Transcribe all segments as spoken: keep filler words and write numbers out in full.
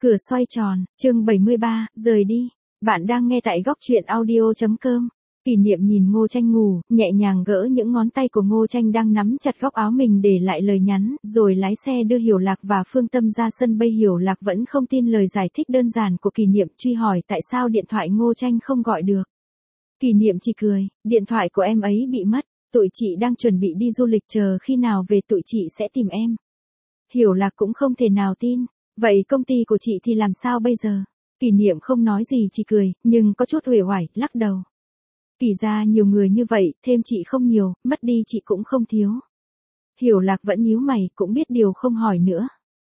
Cửa xoay tròn, chương bảy mươi ba, rời đi. Bạn đang nghe tại góc truyện audio.com. Kỷ Niệm nhìn Ngô Tranh ngủ, nhẹ nhàng gỡ những ngón tay của Ngô Tranh đang nắm chặt góc áo mình để lại lời nhắn, rồi lái xe đưa Hiểu Lạc và Phương Tâm ra sân bay. Hiểu Lạc vẫn không tin lời giải thích đơn giản của Kỷ Niệm, truy hỏi tại sao điện thoại Ngô Tranh không gọi được. Kỷ Niệm chỉ cười, điện thoại của em ấy bị mất, tụi chị đang chuẩn bị đi du lịch, chờ khi nào về tụi chị sẽ tìm em. Hiểu Lạc cũng không thể nào tin. Vậy công ty của chị thì làm sao bây giờ? Kỷ Niệm không nói gì, chỉ cười, nhưng có chút uể oải, lắc đầu. Kỷ gia nhiều người như vậy, thêm chị không nhiều, mất đi chị cũng không thiếu. Hiểu Lạc vẫn nhíu mày, cũng biết điều không hỏi nữa.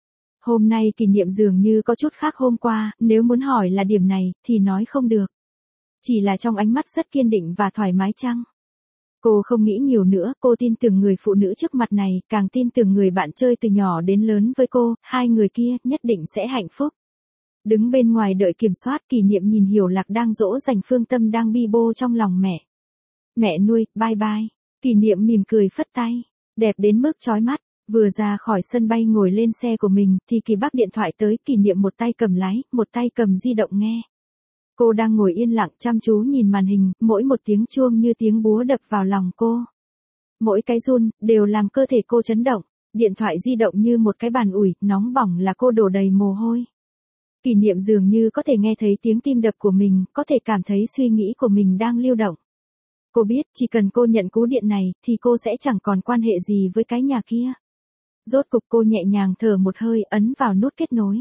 Hôm nay Kỷ Niệm dường như có chút khác hôm qua, nếu muốn hỏi là điểm này, thì nói không được. Chỉ là trong ánh mắt rất kiên định và thoải mái chăng? Cô không nghĩ nhiều nữa, cô tin tưởng người phụ nữ trước mặt này, càng tin tưởng người bạn chơi từ nhỏ đến lớn với cô, hai người kia nhất định sẽ hạnh phúc. Đứng bên ngoài đợi kiểm soát, Kỷ Niệm nhìn Hiểu Lạc đang dỗ dành Phương Tâm đang bi bô trong lòng mẹ. Mẹ nuôi, bye bye. Kỷ Niệm mỉm cười phất tay, đẹp đến mức chói mắt. Vừa ra khỏi sân bay ngồi lên xe của mình, thì Kỳ Bắc điện thoại tới. Kỷ Niệm một tay cầm lái, một tay cầm di động nghe. Cô đang ngồi yên lặng chăm chú nhìn màn hình, mỗi một tiếng chuông như tiếng búa đập vào lòng cô. Mỗi cái run, đều làm cơ thể cô chấn động. Điện thoại di động như một cái bàn ủi, nóng bỏng là cô đổ đầy mồ hôi. Kỷ Niệm dường như có thể nghe thấy tiếng tim đập của mình, có thể cảm thấy suy nghĩ của mình đang lưu động. Cô biết, chỉ cần cô nhận cú điện này, thì cô sẽ chẳng còn quan hệ gì với cái nhà kia. Rốt cục cô nhẹ nhàng thở một hơi, ấn vào nút kết nối.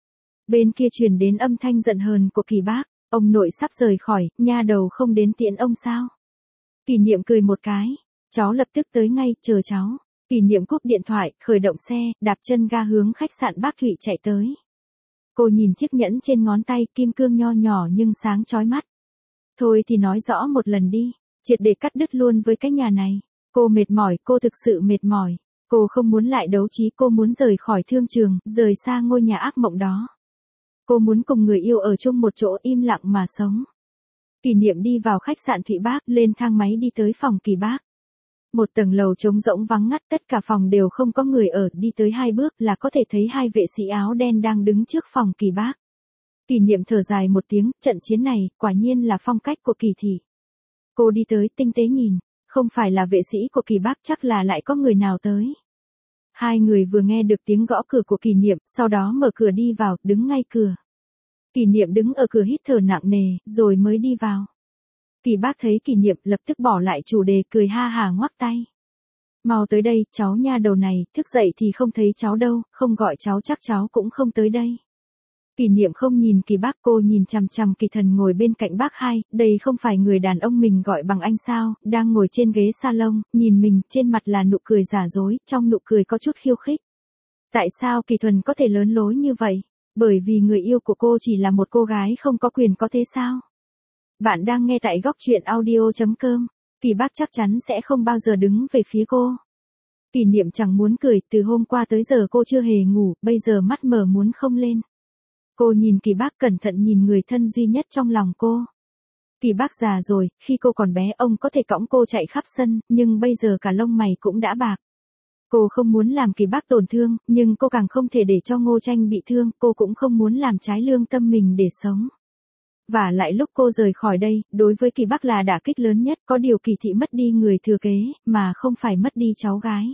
Bên kia truyền đến âm thanh giận hờn của Kỳ Bác. Ông nội sắp rời khỏi, nha đầu không đến tiễn ông sao? Kỷ Niệm cười một cái, cháu lập tức tới ngay, chờ cháu. Kỷ Niệm cúp điện thoại, khởi động xe, đạp chân ga hướng khách sạn Bác Thụy chạy tới. Cô nhìn chiếc nhẫn trên ngón tay, kim cương nho nhỏ nhưng sáng chói mắt. Thôi thì nói rõ một lần đi, triệt để cắt đứt luôn với cái nhà này. Cô mệt mỏi, cô thực sự mệt mỏi. Cô không muốn lại đấu trí, cô muốn rời khỏi thương trường, rời xa ngôi nhà ác mộng đó. Cô muốn cùng người yêu ở chung một chỗ, im lặng mà sống. Kỷ Niệm đi vào khách sạn Thụy Bác, lên thang máy đi tới phòng Kỳ Bác. Một tầng lầu trống rỗng vắng ngắt, tất cả phòng đều không có người ở, đi tới hai bước là có thể thấy hai vệ sĩ áo đen đang đứng trước phòng Kỳ Bác. Kỷ Niệm thở dài một tiếng, trận chiến này, quả nhiên là phong cách của Kỳ thị. Cô đi tới, tinh tế nhìn, không phải là vệ sĩ của Kỳ Bác, chắc là lại có người nào tới. Hai người vừa nghe được tiếng gõ cửa của Kỷ Niệm, sau đó mở cửa đi vào, đứng ngay cửa. Kỷ Niệm đứng ở cửa hít thở nặng nề, rồi mới đi vào. Kỳ Bác thấy Kỷ Niệm, lập tức bỏ lại chủ đề, cười ha hà ngoắc tay. Mau tới đây, cháu nha đầu này, thức dậy thì không thấy cháu đâu, không gọi cháu chắc cháu cũng không tới đây. Kỷ Niệm không nhìn Kỳ Bác, cô nhìn chằm chằm Kỳ Thần ngồi bên cạnh bác hai, đây không phải người đàn ông mình gọi bằng anh sao, đang ngồi trên ghế salon, nhìn mình, trên mặt là nụ cười giả dối, trong nụ cười có chút khiêu khích. Tại sao Kỳ Thuần có thể lớn lối như vậy? Bởi vì người yêu của cô chỉ là một cô gái không có quyền có thế sao? Bạn đang nghe tại góc truyện audio.com. Kỳ Bác chắc chắn sẽ không bao giờ đứng về phía cô. Kỷ Niệm chẳng muốn cười, từ hôm qua tới giờ cô chưa hề ngủ, bây giờ mắt mở muốn không lên. Cô nhìn Kỳ Bác, cẩn thận nhìn người thân duy nhất trong lòng cô. Kỳ Bác già rồi, khi cô còn bé ông có thể cõng cô chạy khắp sân, nhưng bây giờ cả lông mày cũng đã bạc. Cô không muốn làm Kỳ Bác tổn thương, nhưng cô càng không thể để cho Ngô Tranh bị thương, cô cũng không muốn làm trái lương tâm mình để sống. Và lại lúc cô rời khỏi đây, đối với Kỳ Bác là đả kích lớn nhất, có điều Kỳ thị mất đi người thừa kế, mà không phải mất đi cháu gái.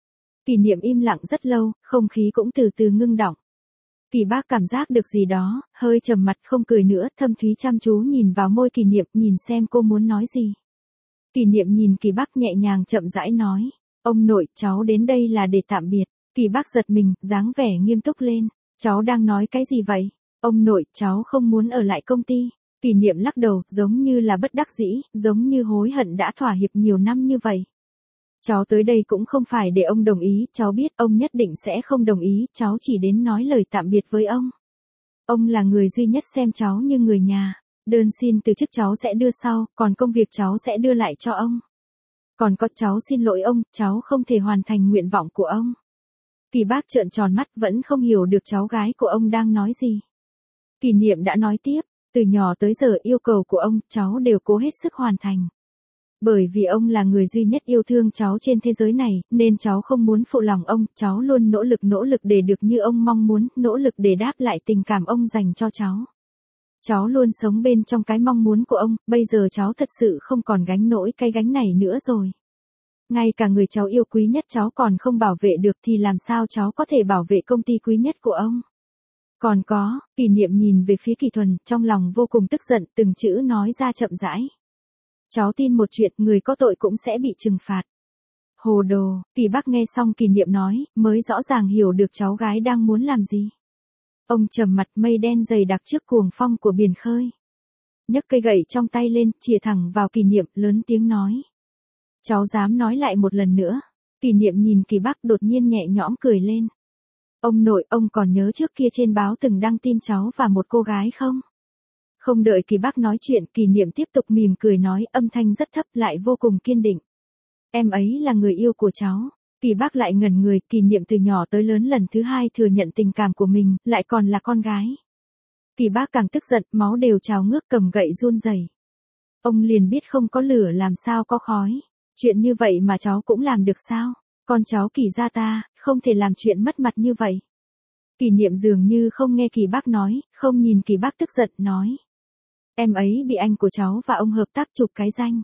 Kỷ Niệm im lặng rất lâu, không khí cũng từ từ ngưng đọng. Kỳ Bác cảm giác được gì đó, hơi trầm mặt không cười nữa, thâm thúy chăm chú nhìn vào môi Kỷ Niệm, nhìn xem cô muốn nói gì. Kỷ Niệm nhìn Kỳ Bác nhẹ nhàng chậm rãi nói, ông nội, cháu đến đây là để tạm biệt. Kỳ Bác giật mình, dáng vẻ nghiêm túc lên, cháu đang nói cái gì vậy? Ông nội, cháu không muốn ở lại công ty. Kỷ Niệm lắc đầu, giống như là bất đắc dĩ, giống như hối hận đã thỏa hiệp nhiều năm như vậy. Cháu tới đây cũng không phải để ông đồng ý, cháu biết ông nhất định sẽ không đồng ý, cháu chỉ đến nói lời tạm biệt với ông. Ông là người duy nhất xem cháu như người nhà, đơn xin từ chức cháu sẽ đưa sau, còn công việc cháu sẽ đưa lại cho ông. Còn có cháu xin lỗi ông, cháu không thể hoàn thành nguyện vọng của ông. Kỳ Bác trợn tròn mắt vẫn không hiểu được cháu gái của ông đang nói gì. Kỷ Niệm đã nói tiếp, từ nhỏ tới giờ yêu cầu của ông, cháu đều cố hết sức hoàn thành. Bởi vì ông là người duy nhất yêu thương cháu trên thế giới này, nên cháu không muốn phụ lòng ông, cháu luôn nỗ lực nỗ lực để được như ông mong muốn, nỗ lực để đáp lại tình cảm ông dành cho cháu. Cháu luôn sống bên trong cái mong muốn của ông, bây giờ cháu thật sự không còn gánh nổi cái gánh này nữa rồi. Ngay cả người cháu yêu quý nhất cháu còn không bảo vệ được thì làm sao cháu có thể bảo vệ công ty quý nhất của ông. Còn có, Kỷ Niệm nhìn về phía Kỳ Thuần, trong lòng vô cùng tức giận, từng chữ nói ra chậm rãi. Cháu tin một chuyện, người có tội cũng sẽ bị trừng phạt. Hồ đồ, Kỳ Bác nghe xong Kỷ Niệm nói, mới rõ ràng hiểu được cháu gái đang muốn làm gì. Ông trầm mặt, mây đen dày đặc trước cuồng phong của biển khơi. Nhấc cây gậy trong tay lên, chìa thẳng vào Kỷ Niệm, lớn tiếng nói. Cháu dám nói lại một lần nữa. Kỷ Niệm nhìn Kỳ Bác đột nhiên nhẹ nhõm cười lên. Ông nội, ông còn nhớ trước kia trên báo từng đăng tin cháu và một cô gái không? Không đợi Kỳ Bác nói chuyện, Kỷ Niệm tiếp tục mỉm cười nói, âm thanh rất thấp lại vô cùng kiên định. Em ấy là người yêu của cháu. Kỳ Bác lại ngẩn người, Kỷ Niệm từ nhỏ tới lớn lần thứ hai thừa nhận tình cảm của mình, lại còn là con gái. Kỳ Bác càng tức giận, máu đều trào ngước, cầm gậy run rẩy. Ông liền biết không có lửa làm sao có khói. Chuyện như vậy mà cháu cũng làm được sao? Con cháu Kỳ gia ta, không thể làm chuyện mất mặt như vậy. Kỷ Niệm dường như không nghe Kỳ Bác nói, không nhìn Kỳ Bác tức giận, nói. Em ấy bị anh của cháu và ông hợp tác chụp cái danh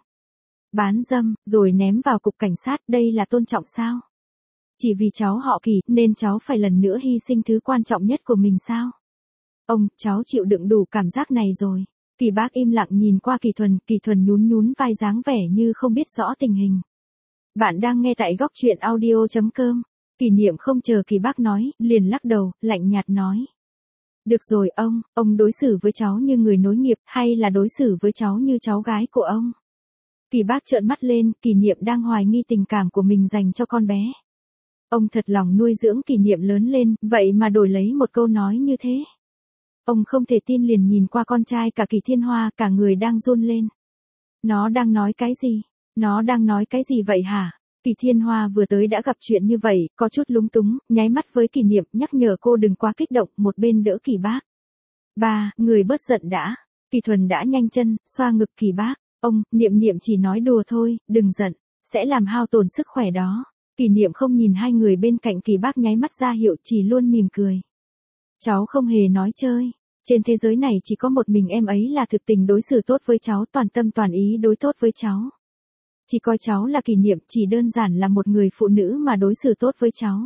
bán dâm, rồi ném vào cục cảnh sát, đây là tôn trọng sao? Chỉ vì cháu họ Kỳ, nên cháu phải lần nữa hy sinh thứ quan trọng nhất của mình sao? Ông, cháu chịu đựng đủ cảm giác này rồi. Kỳ Bác im lặng nhìn qua Kỳ Thuần, Kỳ Thuần nhún nhún vai dáng vẻ như không biết rõ tình hình. Bạn đang nghe tại góc truyện audio chấm com. Kỷ Niệm không chờ Kỳ Bác nói, liền lắc đầu, lạnh nhạt nói. Được rồi ông, ông đối xử với cháu như người nối nghiệp, hay là đối xử với cháu như cháu gái của ông? Kỳ Bác trợn mắt lên, Kỷ Niệm đang hoài nghi tình cảm của mình dành cho con bé. Ông thật lòng nuôi dưỡng Kỷ Niệm lớn lên, vậy mà đổi lấy một câu nói như thế. Ông không thể tin, liền nhìn qua con trai cả Kỳ Thiên Hoa, cả người đang run lên. Nó đang nói cái gì? Nó đang nói cái gì vậy hả? Kỳ Thiên Hoa vừa tới đã gặp chuyện như vậy, có chút lúng túng, nháy mắt với Kỷ Niệm, nhắc nhở cô đừng quá kích động, một bên đỡ Kỳ Bác. Ba, người bớt giận đã. Kỳ Thuần đã nhanh chân, xoa ngực Kỳ Bác. Ông, Niệm Niệm chỉ nói đùa thôi, đừng giận, sẽ làm hao tổn sức khỏe đó. Kỷ Niệm không nhìn hai người bên cạnh Kỳ Bác nháy mắt ra hiệu, chỉ luôn mỉm cười. Cháu không hề nói chơi. Trên thế giới này chỉ có một mình em ấy là thực tình đối xử tốt với cháu, toàn tâm toàn ý đối tốt với cháu. Chỉ coi cháu là Kỷ Niệm, chỉ đơn giản là một người phụ nữ mà đối xử tốt với cháu.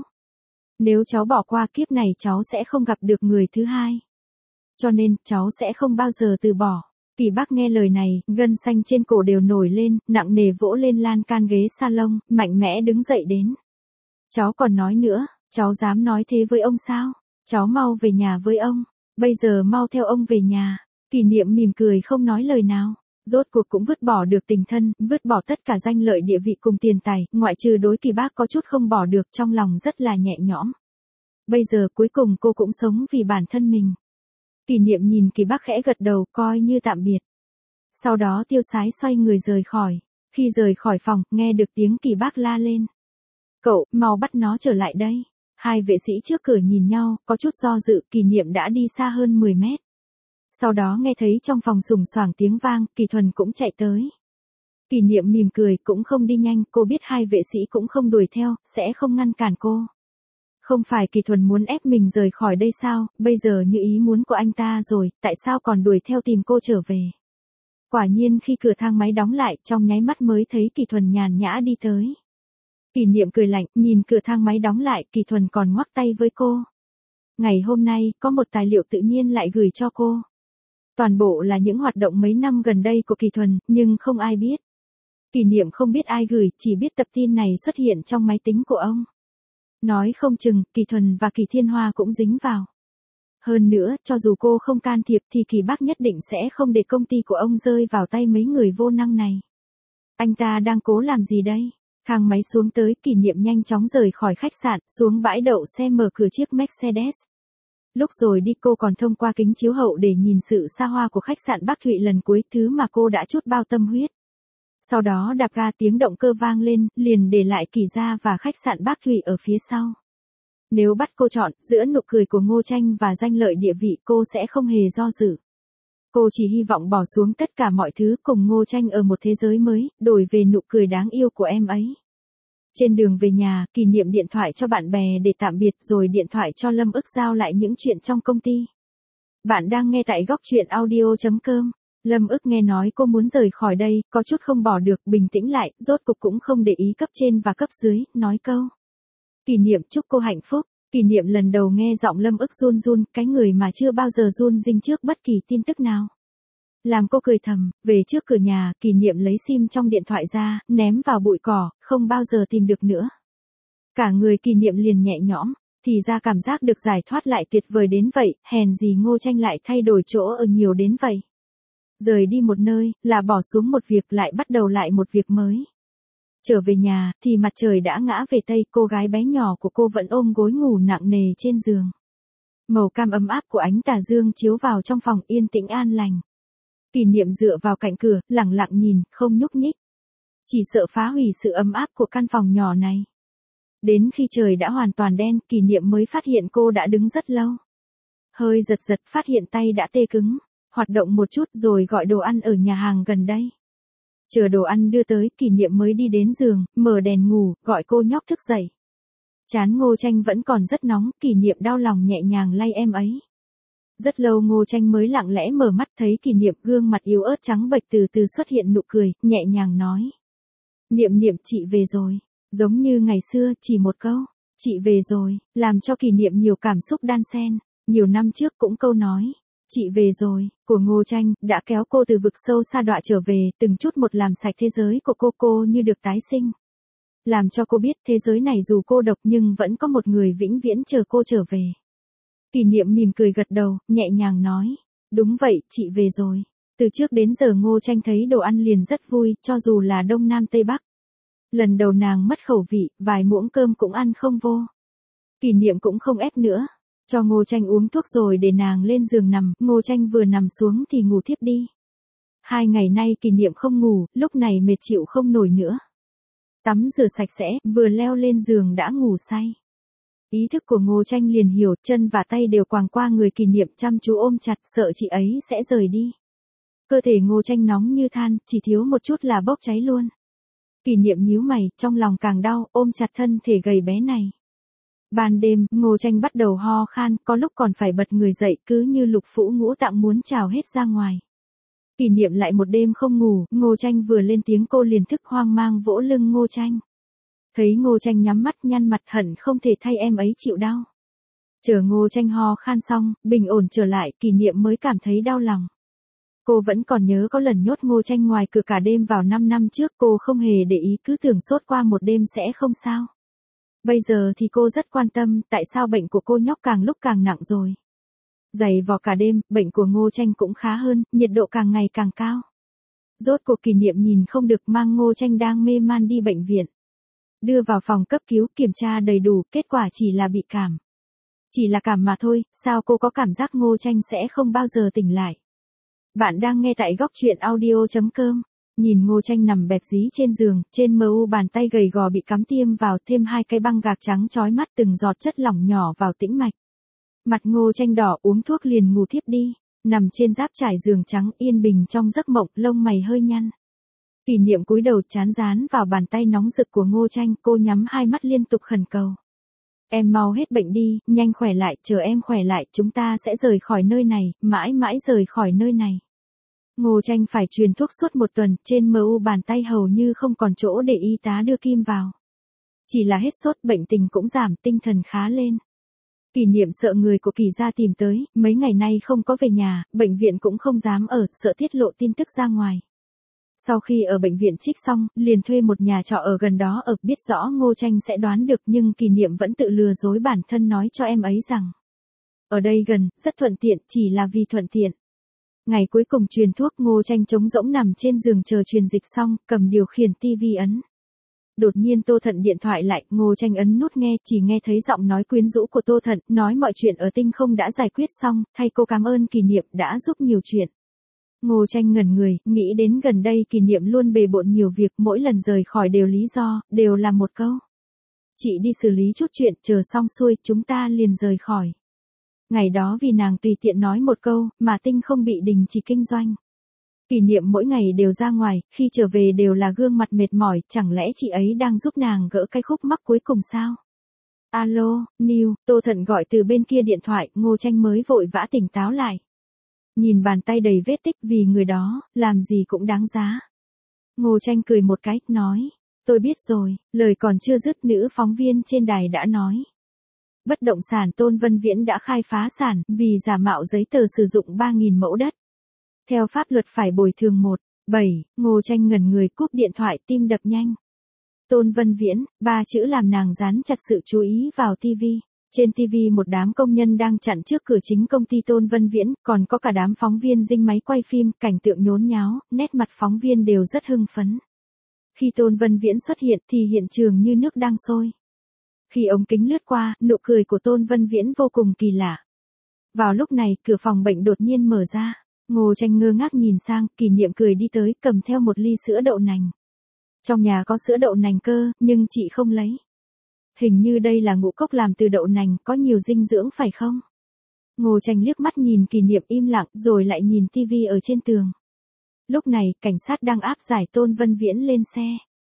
Nếu cháu bỏ qua kiếp này cháu sẽ không gặp được người thứ hai. Cho nên, cháu sẽ không bao giờ từ bỏ. Kỳ Bác nghe lời này, gân xanh trên cổ đều nổi lên, nặng nề vỗ lên lan can ghế salon, mạnh mẽ đứng dậy đến. Cháu còn nói nữa, cháu dám nói thế với ông sao? Cháu mau về nhà với ông. Bây giờ mau theo ông về nhà. Kỷ Niệm mỉm cười không nói lời nào. Rốt cuộc cũng vứt bỏ được tình thân, vứt bỏ tất cả danh lợi địa vị cùng tiền tài, ngoại trừ đối Kỳ Bác có chút không bỏ được, trong lòng rất là nhẹ nhõm. Bây giờ cuối cùng cô cũng sống vì bản thân mình. Kỷ Niệm nhìn Kỳ Bác khẽ gật đầu, coi như tạm biệt. Sau đó tiêu sái xoay người rời khỏi. Khi rời khỏi phòng, nghe được tiếng Kỳ Bác la lên. Cậu, mau bắt nó trở lại đây. Hai vệ sĩ trước cửa nhìn nhau, có chút do dự, Kỷ Niệm đã đi xa hơn mười mét. Sau đó nghe thấy trong phòng sùng soảng tiếng vang, Kỳ Thuần cũng chạy tới. Kỷ Niệm mỉm cười, cũng không đi nhanh, cô biết hai vệ sĩ cũng không đuổi theo, sẽ không ngăn cản cô. Không phải Kỳ Thuần muốn ép mình rời khỏi đây sao, bây giờ như ý muốn của anh ta rồi, tại sao còn đuổi theo tìm cô trở về. Quả nhiên khi cửa thang máy đóng lại, trong nháy mắt mới thấy Kỳ Thuần nhàn nhã đi tới. Kỷ Niệm cười lạnh, nhìn cửa thang máy đóng lại, Kỳ Thuần còn ngoắc tay với cô. Ngày hôm nay, có một tài liệu tự nhiên lại gửi cho cô. Toàn bộ là những hoạt động mấy năm gần đây của Kỳ Thuần, nhưng không ai biết. Kỷ Niệm không biết ai gửi, chỉ biết tập tin này xuất hiện trong máy tính của ông. Nói không chừng, Kỳ Thuần và Kỳ Thiên Hoa cũng dính vào. Hơn nữa, cho dù cô không can thiệp thì Kỳ Bác nhất định sẽ không để công ty của ông rơi vào tay mấy người vô năng này. Anh ta đang cố làm gì đây? Thang máy xuống tới, Kỷ Niệm nhanh chóng rời khỏi khách sạn, xuống bãi đậu xe, mở cửa chiếc Mercedes. Lúc rồi đi cô còn thông qua kính chiếu hậu để nhìn sự xa hoa của khách sạn Bắc Thụy lần cuối, thứ mà cô đã chút bao tâm huyết. Sau đó đạp ga, tiếng động cơ vang lên, liền để lại Kỳ gia và khách sạn Bắc Thụy ở phía sau. Nếu bắt cô chọn, giữa nụ cười của Ngô Tranh và danh lợi địa vị, cô sẽ không hề do dự. Cô chỉ hy vọng bỏ xuống tất cả mọi thứ cùng Ngô Tranh ở một thế giới mới, đổi về nụ cười đáng yêu của em ấy. Trên đường về nhà, Kỷ Niệm điện thoại cho bạn bè để tạm biệt rồi điện thoại cho Lâm Ức giao lại những chuyện trong công ty. Bạn đang nghe tại góc truyện audio chấm com. Lâm Ức nghe nói cô muốn rời khỏi đây, có chút không bỏ được, bình tĩnh lại, rốt cục cũng không để ý cấp trên và cấp dưới, nói câu. Kỷ Niệm chúc cô hạnh phúc. Kỷ Niệm lần đầu nghe giọng Lâm Ức run run, cái người mà chưa bao giờ run rinh trước bất kỳ tin tức nào. Làm cô cười thầm, về trước cửa nhà, Kỷ Niệm lấy sim trong điện thoại ra, ném vào bụi cỏ, không bao giờ tìm được nữa. Cả người Kỷ Niệm liền nhẹ nhõm, thì ra cảm giác được giải thoát lại tuyệt vời đến vậy, hèn gì Ngô Tranh lại thay đổi chỗ ở nhiều đến vậy. Rời đi một nơi, là bỏ xuống một việc lại bắt đầu lại một việc mới. Trở về nhà, thì mặt trời đã ngã về Tây, cô gái bé nhỏ của cô vẫn ôm gối ngủ nặng nề trên giường. Màu cam ấm áp của ánh tà dương chiếu vào trong phòng yên tĩnh an lành. Kỷ Niệm dựa vào cạnh cửa, lặng lặng nhìn, không nhúc nhích. Chỉ sợ phá hủy sự ấm áp của căn phòng nhỏ này. Đến khi trời đã hoàn toàn đen, Kỷ Niệm mới phát hiện cô đã đứng rất lâu. Hơi giật giật phát hiện tay đã tê cứng, hoạt động một chút rồi gọi đồ ăn ở nhà hàng gần đây. Chờ đồ ăn đưa tới, Kỷ Niệm mới đi đến giường, mở đèn ngủ, gọi cô nhóc thức dậy. Trán Ngô Tranh vẫn còn rất nóng, Kỷ Niệm đau lòng nhẹ nhàng lay em ấy. Rất lâu Ngô Tranh mới lặng lẽ mở mắt thấy Kỷ Niệm gương mặt yếu ớt trắng bệch từ từ xuất hiện nụ cười, nhẹ nhàng nói. Niệm Niệm chị về rồi, giống như ngày xưa, chỉ một câu, chị về rồi, làm cho Kỷ Niệm nhiều cảm xúc đan xen, nhiều năm trước cũng câu nói. Chị về rồi, của Ngô Tranh, đã kéo cô từ vực sâu sa đọa trở về, từng chút một làm sạch thế giới của cô cô như được tái sinh. Làm cho cô biết thế giới này dù cô độc nhưng vẫn có một người vĩnh viễn chờ cô trở về. Kỷ Niệm mỉm cười gật đầu, nhẹ nhàng nói. Đúng vậy, chị về rồi. Từ trước đến giờ Ngô Tranh thấy đồ ăn liền rất vui, cho dù là Đông Nam Tây Bắc. Lần đầu nàng mất khẩu vị, vài muỗng cơm cũng ăn không vô. Kỷ Niệm cũng không ép nữa. Cho Ngô Tranh uống thuốc rồi để nàng lên giường nằm, Ngô Tranh vừa nằm xuống thì ngủ thiếp đi. Hai ngày nay Kỷ Niệm không ngủ, lúc này mệt chịu không nổi nữa. Tắm rửa sạch sẽ, vừa leo lên giường đã ngủ say. Ý thức của Ngô Tranh liền hiểu, chân và tay đều quàng qua người Kỷ Niệm chăm chú ôm chặt, sợ chị ấy sẽ rời đi. Cơ thể Ngô Tranh nóng như than, chỉ thiếu một chút là bốc cháy luôn. Kỷ Niệm nhíu mày, trong lòng càng đau, ôm chặt thân thể gầy bé này. Ban đêm, Ngô Tranh bắt đầu ho khan, có lúc còn phải bật người dậy, cứ như lục phủ ngũ tạng muốn trào hết ra ngoài. Kỷ Niệm lại một đêm không ngủ, Ngô Tranh vừa lên tiếng cô liền thức hoang mang vỗ lưng Ngô Tranh. Thấy Ngô Tranh nhắm mắt nhăn mặt hận không thể thay em ấy chịu đau. Chờ Ngô Tranh ho khan xong, bình ổn trở lại, Kỷ Niệm mới cảm thấy đau lòng. Cô vẫn còn nhớ có lần nhốt Ngô Tranh ngoài cửa cả đêm vào năm năm trước, cô không hề để ý, cứ tưởng sốt qua một đêm sẽ không sao. Bây giờ thì cô rất quan tâm, tại sao bệnh của cô nhóc càng lúc càng nặng rồi. Dày vò cả đêm, bệnh của Ngô Tranh cũng khá hơn, nhiệt độ càng ngày càng cao. Rốt cuộc Kỷ Niệm nhìn không được mang Ngô Tranh đang mê man đi bệnh viện. Đưa vào phòng cấp cứu kiểm tra đầy đủ, kết quả chỉ là bị cảm. Chỉ là cảm mà thôi, sao cô có cảm giác Ngô Tranh sẽ không bao giờ tỉnh lại. Bạn đang nghe tại góc truyện audio chấm com. Nhìn Ngô Tranh nằm bẹp dí trên giường, trên mờ u bàn tay gầy gò bị cắm tiêm vào, thêm hai cái băng gạc trắng chói mắt, từng giọt chất lỏng nhỏ vào tĩnh mạch. Mặt Ngô Tranh đỏ, uống thuốc liền ngủ thiếp đi, nằm trên giáp trải giường trắng yên bình trong giấc mộng, lông mày hơi nhăn. Kỷ Niệm cúi đầu chán dán vào bàn tay nóng rực của Ngô Tranh, cô nhắm hai mắt liên tục khẩn cầu. Em mau hết bệnh đi, nhanh khỏe lại, chờ em khỏe lại, chúng ta sẽ rời khỏi nơi này, mãi mãi rời khỏi nơi này. Ngô Tranh phải truyền thuốc suốt một tuần, trên mờ u bàn tay hầu như không còn chỗ để y tá đưa kim vào. Chỉ là hết sốt, bệnh tình cũng giảm, tinh thần khá lên. Kỷ Niệm sợ người của Kỷ gia tìm tới, mấy ngày nay không có về nhà, bệnh viện cũng không dám ở, sợ tiết lộ tin tức ra ngoài. Sau khi ở bệnh viện trích xong, liền thuê một nhà trọ ở gần đó ở, biết rõ Ngô Tranh sẽ đoán được nhưng Kỷ Niệm vẫn tự lừa dối bản thân nói cho em ấy rằng. Ở đây gần, rất thuận tiện, chỉ là vì thuận tiện. Ngày cuối cùng truyền thuốc, Ngô Tranh trống rỗng nằm trên giường chờ truyền dịch xong, cầm điều khiển tivi ấn. Đột nhiên Tô Thận điện thoại lại, Ngô Tranh ấn nút nghe, chỉ nghe thấy giọng nói quyến rũ của Tô Thận, nói mọi chuyện ở tinh không đã giải quyết xong, thay cô cảm ơn Kỷ Niệm đã giúp nhiều chuyện. Ngô Tranh ngẩn người, nghĩ đến gần đây Kỷ Niệm luôn bề bộn nhiều việc, mỗi lần rời khỏi đều lý do, đều là một câu. Chị đi xử lý chút chuyện, chờ xong xuôi, chúng ta liền rời khỏi. Ngày đó vì nàng tùy tiện nói một câu, mà Tinh không bị đình chỉ kinh doanh. Kỷ niệm mỗi ngày đều ra ngoài, khi trở về đều là gương mặt mệt mỏi, chẳng lẽ chị ấy đang giúp nàng gỡ cái khúc mắc cuối cùng sao? Alo, Neil, Tô Thận gọi từ bên kia điện thoại, Ngô Tranh mới vội vã tỉnh táo lại. Nhìn bàn tay đầy vết tích vì người đó, làm gì cũng đáng giá. Ngô Tranh cười một cái, nói, tôi biết rồi, lời còn chưa dứt nữ phóng viên trên đài đã nói. Bất động sản Tôn Vân Viễn đã khai phá sản, vì giả mạo giấy tờ sử dụng ba nghìn mẫu đất. Theo pháp luật phải bồi thường một, bảy, Ngô Tranh ngẩn người cúp điện thoại tim đập nhanh. Tôn Vân Viễn, ba chữ làm nàng dán chặt sự chú ý vào ti vi. Trên ti vi một đám công nhân đang chặn trước cửa chính công ty Tôn Vân Viễn, còn có cả đám phóng viên dinh máy quay phim, cảnh tượng nhốn nháo, nét mặt phóng viên đều rất hưng phấn. Khi Tôn Vân Viễn xuất hiện thì hiện trường như nước đang sôi. Khi ống kính lướt qua, nụ cười của Tôn Vân Viễn vô cùng kỳ lạ. Vào lúc này, cửa phòng bệnh đột nhiên mở ra. Ngô Tranh ngơ ngác nhìn sang, Kỷ Niệm cười đi tới, cầm theo một ly sữa đậu nành. Trong nhà có sữa đậu nành cơ, nhưng chị không lấy. Hình như đây là ngũ cốc làm từ đậu nành, có nhiều dinh dưỡng phải không? Ngô Tranh liếc mắt nhìn Kỷ Niệm im lặng, rồi lại nhìn tivi ở trên tường. Lúc này, cảnh sát đang áp giải Tôn Vân Viễn lên xe.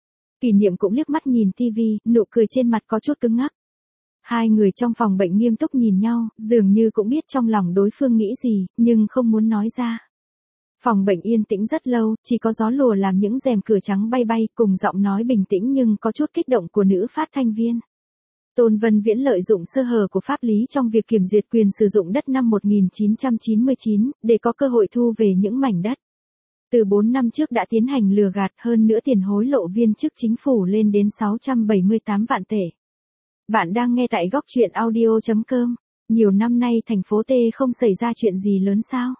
Kỷ Niệm cũng liếc mắt nhìn tivi, nụ cười trên mặt có chút cứng ngắc. Hai người trong phòng bệnh nghiêm túc nhìn nhau, dường như cũng biết trong lòng đối phương nghĩ gì, nhưng không muốn nói ra. Phòng bệnh yên tĩnh rất lâu, chỉ có gió lùa làm những rèm cửa trắng bay bay, cùng giọng nói bình tĩnh nhưng có chút kích động của nữ phát thanh viên. Tôn Vân Viễn lợi dụng sơ hở của pháp lý trong việc kiểm duyệt quyền sử dụng đất năm một nghìn chín trăm chín mươi chín, để có cơ hội thu về những mảnh đất. Từ bốn năm trước đã tiến hành lừa gạt, hơn nữa tiền hối lộ viên chức chính phủ lên đến sáu trăm bảy mươi tám vạn tệ. Bạn đang nghe tại góc truyện audio chấm com. Nhiều năm nay thành phố T không xảy ra chuyện gì lớn sao?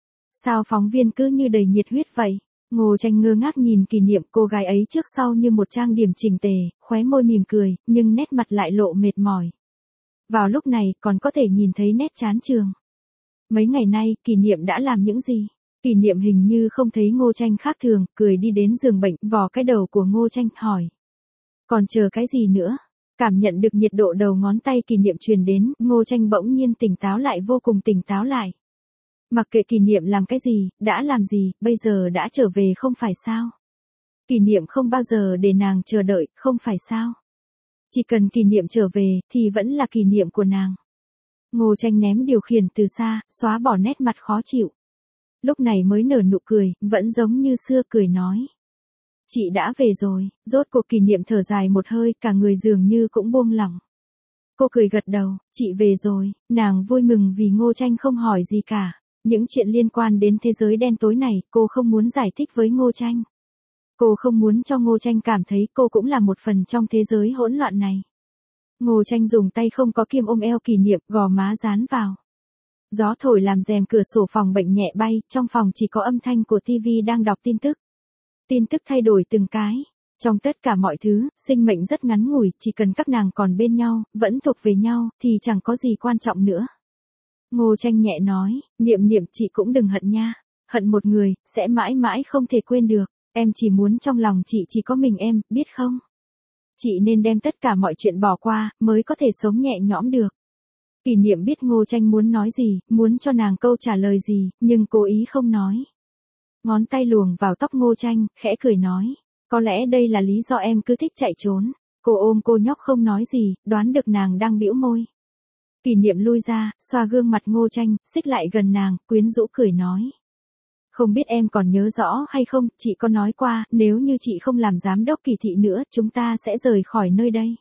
Sao phóng viên cứ như đầy nhiệt huyết vậy? Ngô Tranh ngơ ngác nhìn Kỷ Niệm, cô gái ấy trước sau như một trang điểm chỉnh tề, khóe môi mỉm cười, nhưng nét mặt lại lộ mệt mỏi. Vào lúc này còn có thể nhìn thấy nét chán chường. Mấy ngày nay, Kỷ Niệm đã làm những gì? Kỷ Niệm hình như không thấy Ngô Tranh khác thường, cười đi đến giường bệnh, vò cái đầu của Ngô Tranh, hỏi. Còn chờ cái gì nữa? Cảm nhận được nhiệt độ đầu ngón tay Kỷ Niệm truyền đến, Ngô Tranh bỗng nhiên tỉnh táo lại, vô cùng tỉnh táo lại. Mặc kệ Kỷ Niệm làm cái gì, đã làm gì, bây giờ đã trở về không phải sao? Kỷ Niệm không bao giờ để nàng chờ đợi, không phải sao? Chỉ cần Kỷ Niệm trở về, thì vẫn là Kỷ Niệm của nàng. Ngô Tranh ném điều khiển từ xa, xóa bỏ nét mặt khó chịu. Lúc này mới nở nụ cười, vẫn giống như xưa, cười nói. Chị đã về rồi, rốt cuộc Kỷ Niệm thở dài một hơi, cả người dường như cũng buông lỏng. Cô cười gật đầu, chị về rồi, nàng vui mừng vì Ngô Tranh không hỏi gì cả. Những chuyện liên quan đến thế giới đen tối này, cô không muốn giải thích với Ngô Tranh. Cô không muốn cho Ngô Tranh cảm thấy cô cũng là một phần trong thế giới hỗn loạn này. Ngô Tranh dùng tay không có kiềm ôm eo Kỷ Niệm, gò má dán vào. Gió thổi làm rèm cửa sổ phòng bệnh nhẹ bay, trong phòng chỉ có âm thanh của tivi đang đọc tin tức. Tin tức thay đổi từng cái. Trong tất cả mọi thứ, sinh mệnh rất ngắn ngủi, chỉ cần các nàng còn bên nhau, vẫn thuộc về nhau, thì chẳng có gì quan trọng nữa. Ngô Tranh nhẹ nói, Niệm Niệm, chị cũng đừng hận nha. Hận một người, sẽ mãi mãi không thể quên được. Em chỉ muốn trong lòng chị chỉ có mình em, biết không? Chị nên đem tất cả mọi chuyện bỏ qua, mới có thể sống nhẹ nhõm được. Kỷ Niệm biết Ngô Tranh muốn nói gì, muốn cho nàng câu trả lời gì, nhưng cố ý không nói. Ngón tay luồn vào tóc Ngô Tranh, khẽ cười nói. Có lẽ đây là lý do em cứ thích chạy trốn. Cô ôm cô nhóc không nói gì, đoán được nàng đang bĩu môi. Kỷ Niệm lui ra, xoa gương mặt Ngô Tranh, xích lại gần nàng, quyến rũ cười nói. Không biết em còn nhớ rõ hay không, chị có nói qua, nếu như chị không làm giám đốc Kỳ thị nữa, chúng ta sẽ rời khỏi nơi đây.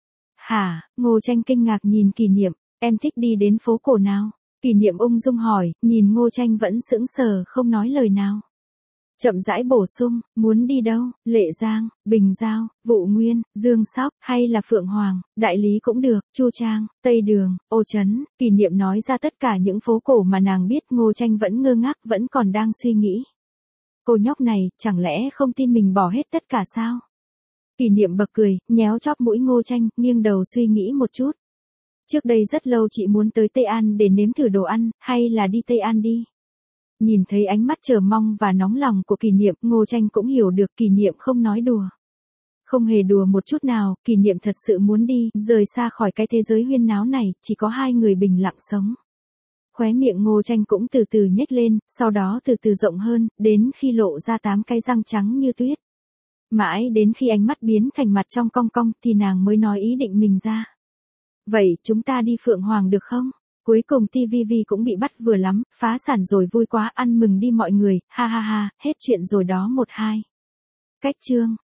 Hả? Ngô Tranh kinh ngạc nhìn Kỷ Niệm, em thích đi đến phố cổ nào? Kỷ Niệm ung dung hỏi, nhìn Ngô Tranh vẫn sững sờ không nói lời nào. Chậm rãi bổ sung, muốn đi đâu, Lệ Giang, Bình Giao, Vụ Nguyên, Dương Sóc, hay là Phượng Hoàng, Đại Lý cũng được, Chu Trang, Tây Đường, Ô Trấn. Kỷ Niệm nói ra tất cả những phố cổ mà nàng biết. Ngô Tranh vẫn ngơ ngác, vẫn còn đang suy nghĩ. Cô nhóc này, chẳng lẽ không tin mình bỏ hết tất cả sao? Kỷ Niệm bật cười, nhéo chóp mũi Ngô Tranh, nghiêng đầu suy nghĩ một chút. Trước đây rất lâu chị muốn tới Tây An để nếm thử đồ ăn, hay là đi Tây An đi. Nhìn thấy ánh mắt chờ mong và nóng lòng của Kỷ Niệm, Ngô Tranh cũng hiểu được Kỷ Niệm không nói đùa. Không hề đùa một chút nào, Kỷ Niệm thật sự muốn đi, rời xa khỏi cái thế giới huyên náo này, chỉ có hai người bình lặng sống. Khóe miệng Ngô Tranh cũng từ từ nhếch lên, sau đó từ từ rộng hơn, đến khi lộ ra tám cái răng trắng như tuyết. Mãi đến khi ánh mắt biến thành mặt trong cong cong thì nàng mới nói ý định mình ra. Vậy chúng ta đi Phượng Hoàng được không? Cuối cùng ti vi vi cũng bị bắt vừa lắm, phá sản rồi vui quá, ăn mừng đi mọi người, ha ha ha, hết chuyện rồi đó một hai. Cách chương